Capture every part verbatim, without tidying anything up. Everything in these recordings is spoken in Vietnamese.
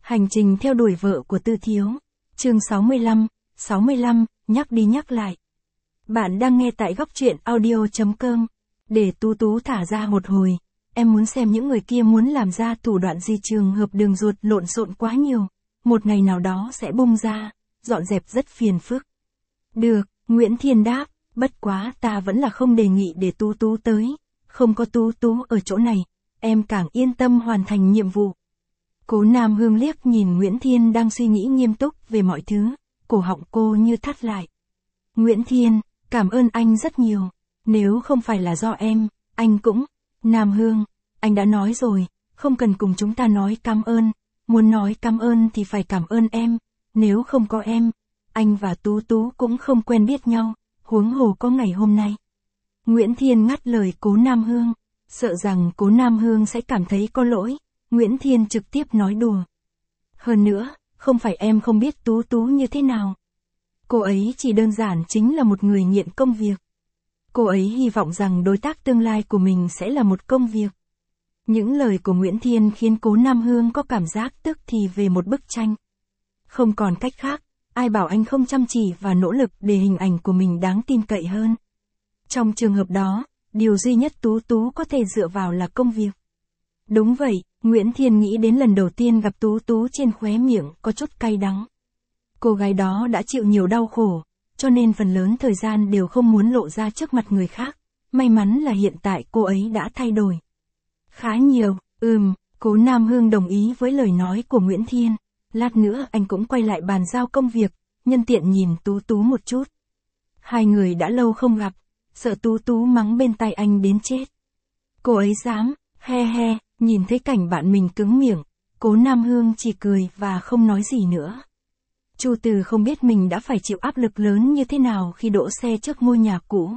Hành trình theo đuổi vợ của Tư Thiếu. Chương sáu mươi lăm, sáu mươi lăm, nhắc đi nhắc lại. Bạn đang nghe tại góc truyện audio chấm com. Để Tú Tú thả ra một hồi, em muốn xem những người kia muốn làm ra thủ đoạn gì, trường hợp đường ruột lộn xộn quá nhiều. Một ngày nào đó sẽ bung ra, dọn dẹp rất phiền phức. Được, Nguyễn Thiên đáp, bất quá ta vẫn là không đề nghị để Tú Tú tới. Không có Tú Tú ở chỗ này, em càng yên tâm hoàn thành nhiệm vụ. Cố Nam Hương liếc nhìn Nguyễn Thiên đang suy nghĩ nghiêm túc về mọi thứ, cổ họng cô như thắt lại. Nguyễn Thiên, cảm ơn anh rất nhiều, nếu không phải là do em, anh cũng... Nam Hương, anh đã nói rồi, không cần cùng chúng ta nói cảm ơn, muốn nói cảm ơn thì phải cảm ơn em, nếu không có em, anh và Tú Tú cũng không quen biết nhau, huống hồ có ngày hôm nay. Nguyễn Thiên ngắt lời Cố Nam Hương, sợ rằng Cố Nam Hương sẽ cảm thấy có lỗi. Nguyễn Thiên trực tiếp nói đùa. Hơn nữa, không phải em không biết Tú Tú như thế nào. Cô ấy chỉ đơn giản chính là một người nghiện công việc. Cô ấy hy vọng rằng đối tác tương lai của mình sẽ là một công việc. Những lời của Nguyễn Thiên khiến Cố Nam Hương có cảm giác tức thì về một bức tranh. Không còn cách khác, ai bảo anh không chăm chỉ và nỗ lực để hình ảnh của mình đáng tin cậy hơn. Trong trường hợp đó, điều duy nhất Tú Tú có thể dựa vào là công việc. Đúng vậy, Nguyễn Thiên nghĩ đến lần đầu tiên gặp Tú Tú, trên khóe miệng có chút cay đắng. Cô gái đó đã chịu nhiều đau khổ, cho nên phần lớn thời gian đều không muốn lộ ra trước mặt người khác. May mắn là hiện tại cô ấy đã thay đổi. Khá nhiều, ừm, Cố Nam Hương đồng ý với lời nói của Nguyễn Thiên. Lát nữa anh cũng quay lại bàn giao công việc, nhân tiện nhìn Tú Tú một chút. Hai người đã lâu không gặp, sợ Tú Tú mắng bên tai anh đến chết. Cô ấy dám, he he. Nhìn thấy cảnh bạn mình cứng miệng, Cố Nam Hương chỉ cười và không nói gì nữa. Chu Từ không biết mình đã phải chịu áp lực lớn như thế nào khi đỗ xe trước ngôi nhà cũ.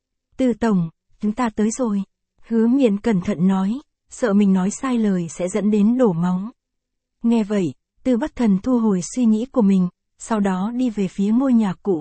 Từ tổng, chúng ta tới rồi. Hứa Miện cẩn thận nói, sợ mình nói sai lời sẽ dẫn đến đổ máu. Nghe vậy, Tư Bắc Thần thu hồi suy nghĩ của mình, sau đó đi về phía ngôi nhà cũ.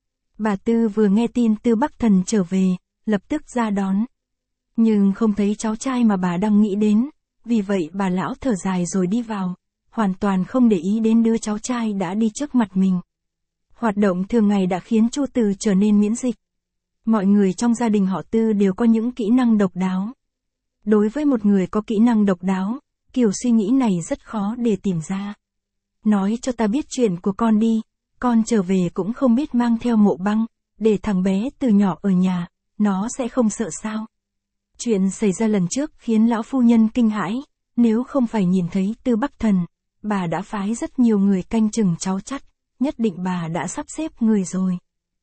Bà Tư vừa nghe tin Tư Bắc Thần trở về, lập tức ra đón. Nhưng không thấy cháu trai mà bà đang nghĩ đến, vì vậy bà lão thở dài rồi đi vào, hoàn toàn không để ý đến đứa cháu trai đã đi trước mặt mình. Hoạt động thường ngày đã khiến Chu Từ trở nên miễn dịch. Mọi người trong gia đình họ Tư đều có những kỹ năng độc đáo. Đối với một người có kỹ năng độc đáo, kiểu suy nghĩ này rất khó để tìm ra. Nói cho ta biết chuyện của con đi, con trở về cũng không biết mang theo Mộ Băng, để thằng bé từ nhỏ ở nhà, nó sẽ không sợ sao. Chuyện xảy ra lần trước khiến lão phu nhân kinh hãi, nếu không phải nhìn thấy Tư Bắc Thần, bà đã phái rất nhiều người canh chừng cháu chắt, nhất định bà đã sắp xếp người rồi.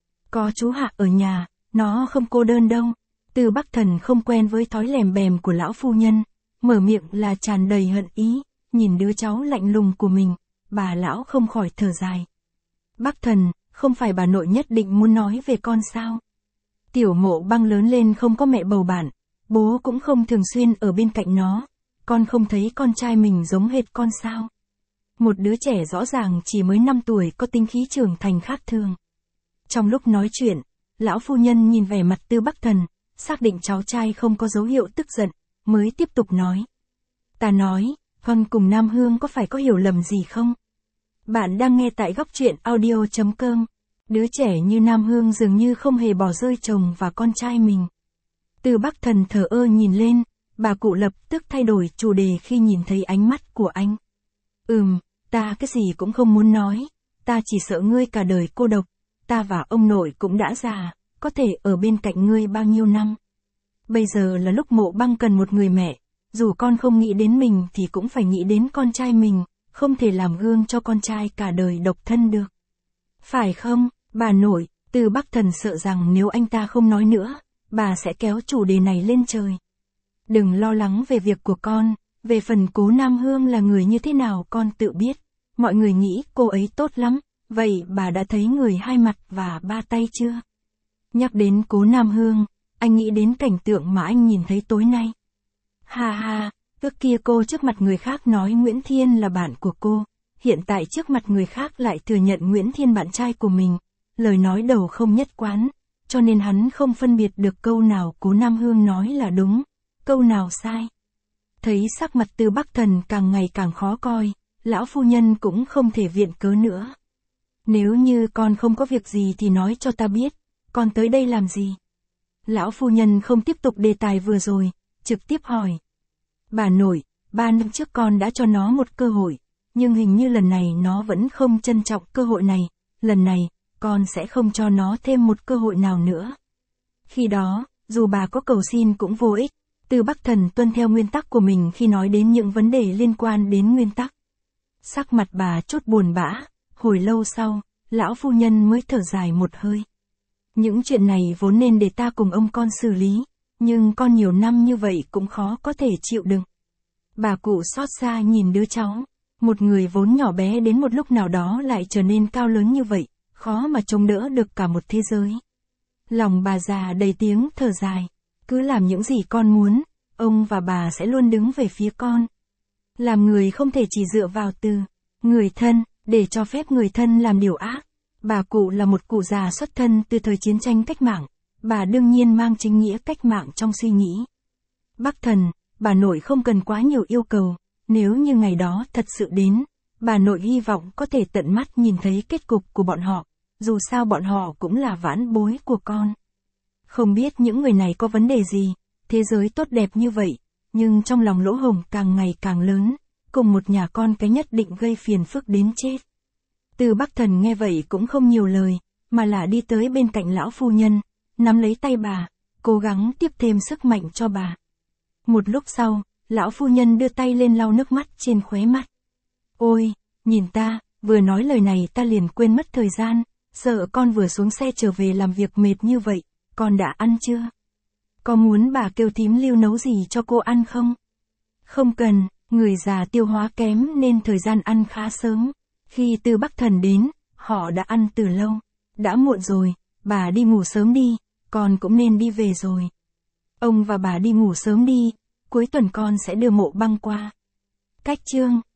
Có chú Hạ ở nhà, nó không cô đơn đâu. Tư Bắc Thần không quen với thói lèm bèm của lão phu nhân, mở miệng là tràn đầy hận ý, nhìn đứa cháu lạnh lùng của mình, bà lão không khỏi thở dài. Bắc Thần, không phải bà nội nhất định muốn nói về con sao? Tiểu Mộ Băng lớn lên không có mẹ bầu bạn. Bố cũng không thường xuyên ở bên cạnh nó, con không thấy con trai mình giống hệt con sao? Một đứa trẻ rõ ràng chỉ mới năm tuổi có tinh khí trưởng thành khác thường. Trong lúc nói chuyện, lão phu nhân nhìn vẻ mặt Tư Bắc Thần, xác định cháu trai không có dấu hiệu tức giận, mới tiếp tục nói. Ta nói, con cùng Nam Hương có phải có hiểu lầm gì không? Bạn đang nghe tại góc truyện audio chấm com. Đứa trẻ như Nam Hương dường như không hề bỏ rơi chồng và con trai mình. Tư Bắc Thần thờ ơ nhìn lên, bà cụ lập tức thay đổi chủ đề khi nhìn thấy ánh mắt của anh. Ừm, ta cái gì cũng không muốn nói, ta chỉ sợ ngươi cả đời cô độc, ta và ông nội cũng đã già, có thể ở bên cạnh ngươi bao nhiêu năm. Bây giờ là lúc Mộ Băng cần một người mẹ, dù con không nghĩ đến mình thì cũng phải nghĩ đến con trai mình, không thể làm gương cho con trai cả đời độc thân được. Phải không, bà nội? Tư Bắc Thần sợ rằng nếu anh ta không nói nữa, bà sẽ kéo chủ đề này lên trời. Đừng lo lắng về việc của con, về phần Cố Nam Hương là người như thế nào con tự biết. Mọi người nghĩ cô ấy tốt lắm, vậy bà đã thấy người hai mặt và ba tay chưa? Nhắc đến Cố Nam Hương, anh nghĩ đến cảnh tượng mà anh nhìn thấy tối nay. Ha ha, trước kia cô trước mặt người khác nói Nguyễn Thiên là bạn của cô, hiện tại trước mặt người khác lại thừa nhận Nguyễn Thiên bạn trai của mình, lời nói đầu không nhất quán. Cho nên hắn không phân biệt được câu nào Cố Nam Hương nói là đúng, câu nào sai. Thấy sắc mặt Tư Bắc Thần càng ngày càng khó coi, lão phu nhân cũng không thể viện cớ nữa. Nếu như con không có việc gì thì nói cho ta biết, con tới đây làm gì? Lão phu nhân không tiếp tục đề tài vừa rồi, trực tiếp hỏi. Bà nội, ba năm trước con đã cho nó một cơ hội, nhưng hình như lần này nó vẫn không trân trọng cơ hội này, lần này, con sẽ không cho nó thêm một cơ hội nào nữa. Khi đó, dù bà có cầu xin cũng vô ích, Từ Bắc Thần tuân theo nguyên tắc của mình khi nói đến những vấn đề liên quan đến nguyên tắc. Sắc mặt bà chút buồn bã, hồi lâu sau, lão phu nhân mới thở dài một hơi. Những chuyện này vốn nên để ta cùng ông con xử lý, nhưng con nhiều năm như vậy cũng khó có thể chịu đựng. Bà cụ xót xa nhìn đứa cháu, một người vốn nhỏ bé đến một lúc nào đó lại trở nên cao lớn như vậy, khó mà chống đỡ được cả một thế giới. Lòng bà già đầy tiếng thở dài, cứ làm những gì con muốn, ông và bà sẽ luôn đứng về phía con. Làm người không thể chỉ dựa vào từ người thân, để cho phép người thân làm điều ác. Bà cụ là một cụ già xuất thân từ thời chiến tranh cách mạng, bà đương nhiên mang chính nghĩa cách mạng trong suy nghĩ. Bắc Thần, bà nội không cần quá nhiều yêu cầu, nếu như ngày đó thật sự đến, bà nội hy vọng có thể tận mắt nhìn thấy kết cục của bọn họ, dù sao bọn họ cũng là vãn bối của con. Không biết những người này có vấn đề gì, thế giới tốt đẹp như vậy, nhưng trong lòng lỗ hổng càng ngày càng lớn, cùng một nhà con cái nhất định gây phiền phức đến chết. Từ Bắc Thần nghe vậy cũng không nhiều lời, mà là đi tới bên cạnh lão phu nhân, nắm lấy tay bà, cố gắng tiếp thêm sức mạnh cho bà. Một lúc sau, lão phu nhân đưa tay lên lau nước mắt trên khóe mắt. Ôi, nhìn ta, vừa nói lời này ta liền quên mất thời gian, sợ con vừa xuống xe trở về làm việc mệt như vậy, con đã ăn chưa? Có muốn bà kêu thím Lưu nấu gì cho cô ăn không? Không cần, người già tiêu hóa kém nên thời gian ăn khá sớm. Khi Từ Bắc Thần đến, họ đã ăn từ lâu. Đã muộn rồi, bà đi ngủ sớm đi, con cũng nên đi về rồi. Ông và bà đi ngủ sớm đi, cuối tuần con sẽ đưa Mộ Băng qua. Cách chương